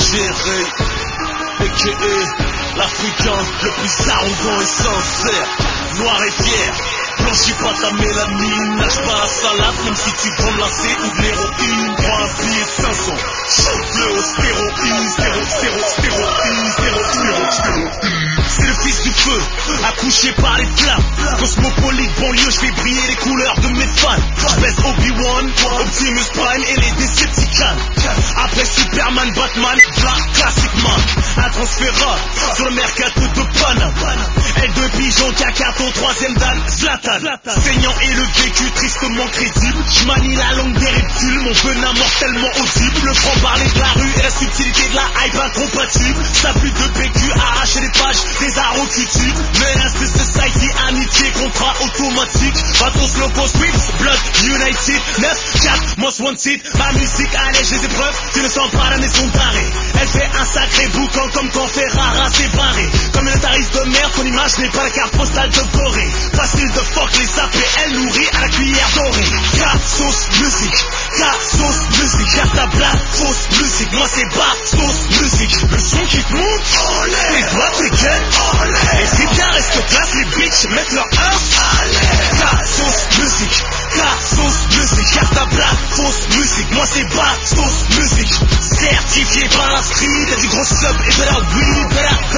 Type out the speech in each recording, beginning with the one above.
géré, a.k.a. l'Africain le plus arrogant et sincère, noir et fier. Blanchis pas ta mélanine, nage pas la salade, même si tu prends de l'acé ou de l'héroïne. Prends un billet 500, shoot-le au stéroïde, c'est le fils du feu, accouché par les flammes. Cosmopolite banlieue, je fais briller les couleurs de mes fans. Je baisse Obi-Wan, Optimus Prime et les Decepticons. Après Superman, Batman, Black Classic Man. Un transférable sur le mercato de Paname. L2 pigeon, Kakato, troisième dan, Zlatan. Saignant et le vécu tristement crédible. J'manie la langue des reptiles, mon venin mortellement audible. Le franc-parler de la rue et la subtilité de la hype incompatible. Ça plus de PQ, arracher les pages des arocutides. Menace de society, amitié, contrat automatique. Batos, locos, whips, blood, united. 9-4, most wanted. Ma musique allège les épreuves, tu ne sens pas la maison d'arrêt. Elle fait un sacré boucan comme quand Ferrara s'est barré. Comme une tariste de merde, ton image n'est pas la carte postale de Corée. Facile de fuck les sapés, elle nourrit à la cuillère dorée. K-sauce musique, K-sauce musique. Carte à blague, fausse musique. Moi c'est bas, sauce musique. Le son qui te monte, les doigts tes gueules. Et si bien reste classe, les bitches mettent leur œuf. K-sauce musique, K-sauce musique. Carte à blague, fausse musique. Moi c'est bas, sauce musique. Certifié par la street, y'a du gros sub et de la weed.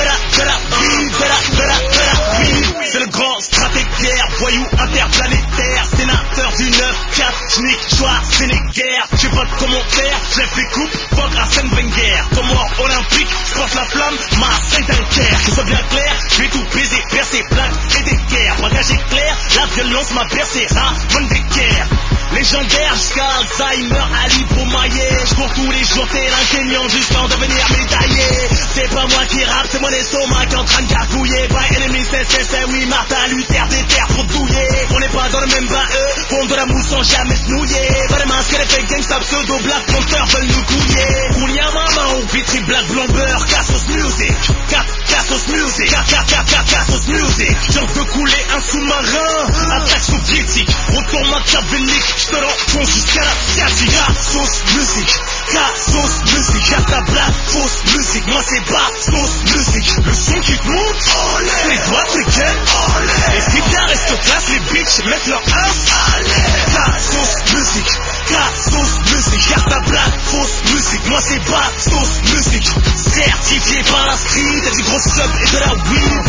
C'est le grand stratègue guerre, voyou interplanétaire, sénateur du 9-4, j'nique, joie, Sénéguerre. J'ai pas de commentaires, j'ai fait coupe, fuck Arsène Wenger. Comme mort olympique, j'porte la flamme, ma Saint-Dunkerque. Que ce soit bien clair, j'vais tout baiser, percer, plaques et des guerres. Braquage éclair, la violence m'a bercé, Ramon Decker. Légendaire jusqu'à Alzheimer, Ali Bomaye. J'cours tous les jours, t'es l'ingénieur jusqu'à en devenir médaillé. C'est pas moi qui rappe, c'est mon estomac qui est en train de gargouiller. By enemy, c'est, oui, Martin Luther, des terres pour douiller. On n'est pas dans le même bain, eux, font de la mousse sans jamais se nouiller. Vraiment, ce que les fake gangsta pseudo Black Panther veulent nous couiller. Koulia maman ou Vitry Black Blamber, Cassos Music. Cassos Music, Cassos Music. J'en veux couler un sous-marin, attaque soviétique. Retourne machiavélique, j'te l'enfonce jusqu'à la sciatique. Cassos Music, Cassos Music. Carte à blague, fausse musique. Moi c'est bas, sauce musique. Le son qui te monte, les doigts tes gueules. Et si bien reste classe, les bitches mettent leur œuf. Cassos musique, Cassos musique. Carte à blague, fausse musique. Moi c'est bas, sauce musique. Certifié par la street, y'a du gros sub et de la weed.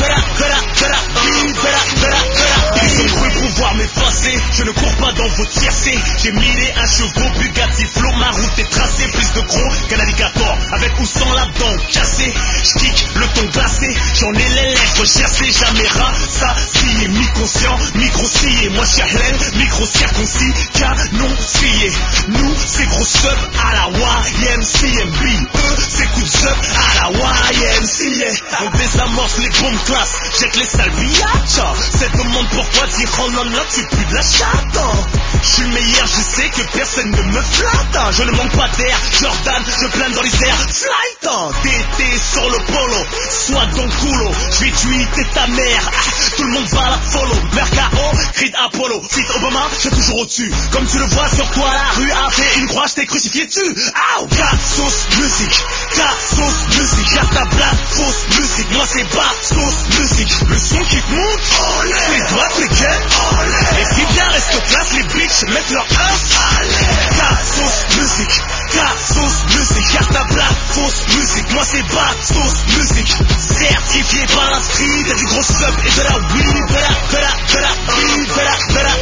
Ils ont cru pouvoir m'effacer, je ne cours pas dans vos tiercés. J'ai millé un chevaux, Bugatti, flow, ma route est tracée. Plus de gros qu'un alligator, avec ou sans la dent cassée. J'kick le ton glacé, j'en ai les lèvres gercées. Jamais rassasié, mi-conscient, micro-scié. Moi j'suis Hélène, micro-circoncis, canon scié. Nous c'est gros sub à la YMCMB. Eux c'est coup de sub à la YMCA. On désamorce les bombes classe, jette les sales biatchas. C'est demande pourquoi dire oh non non tu pues de la chatte. J'suis le meilleur, je sais que personne ne me flatte. Je ne manque pas d'air, Jordan, je plane dans les airs. Flight, TT sur le polo, soit dans le coulo. J'vais tweeter ta mère, tout le monde va la follow. Mercao, crie Apollo, cite Obama, j'ai toujours au-dessus. Comme tu le vois sur toi, la rue a fait une croix, j't'ai crucifié dessus. Ow, Cassos musique, Cassos musique. Carte à blague, fausse musique. Moi c'est bas, sauce musique. Le son qui te monte, les doigts tes gueules. Et si bien reste classe, les bitches mettent leur œuf. Cassos musique, Cassos musique. Carte à blague, fausse musique. Moi c'est bas, sauce musique. Certifié par la street, y'a du gros sub et de la weed.